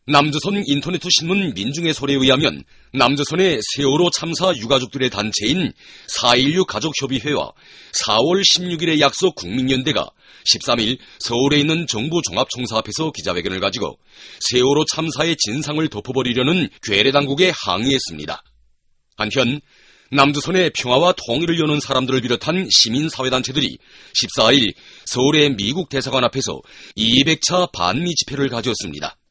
남조선 인터네트 신문 민중의 소리에 의하면 남조선의 세월호 참사 유가족들의 단체인 4.16 가족협의회와 4월 16일에 약속 국민연대가 13일 서울에 있는 정부 종합총사 앞에서 기자회견을 가지고 세월호 참사의 진상을 덮어버리려는 괴뢰당국에 항의했습니다. 한편 남조선의 평화와 통일을 여는 사람들을 비롯한 시민사회단체들이 14일 서울의 미국 대사관 앞에서 200차 반미 집회를 가졌습니다.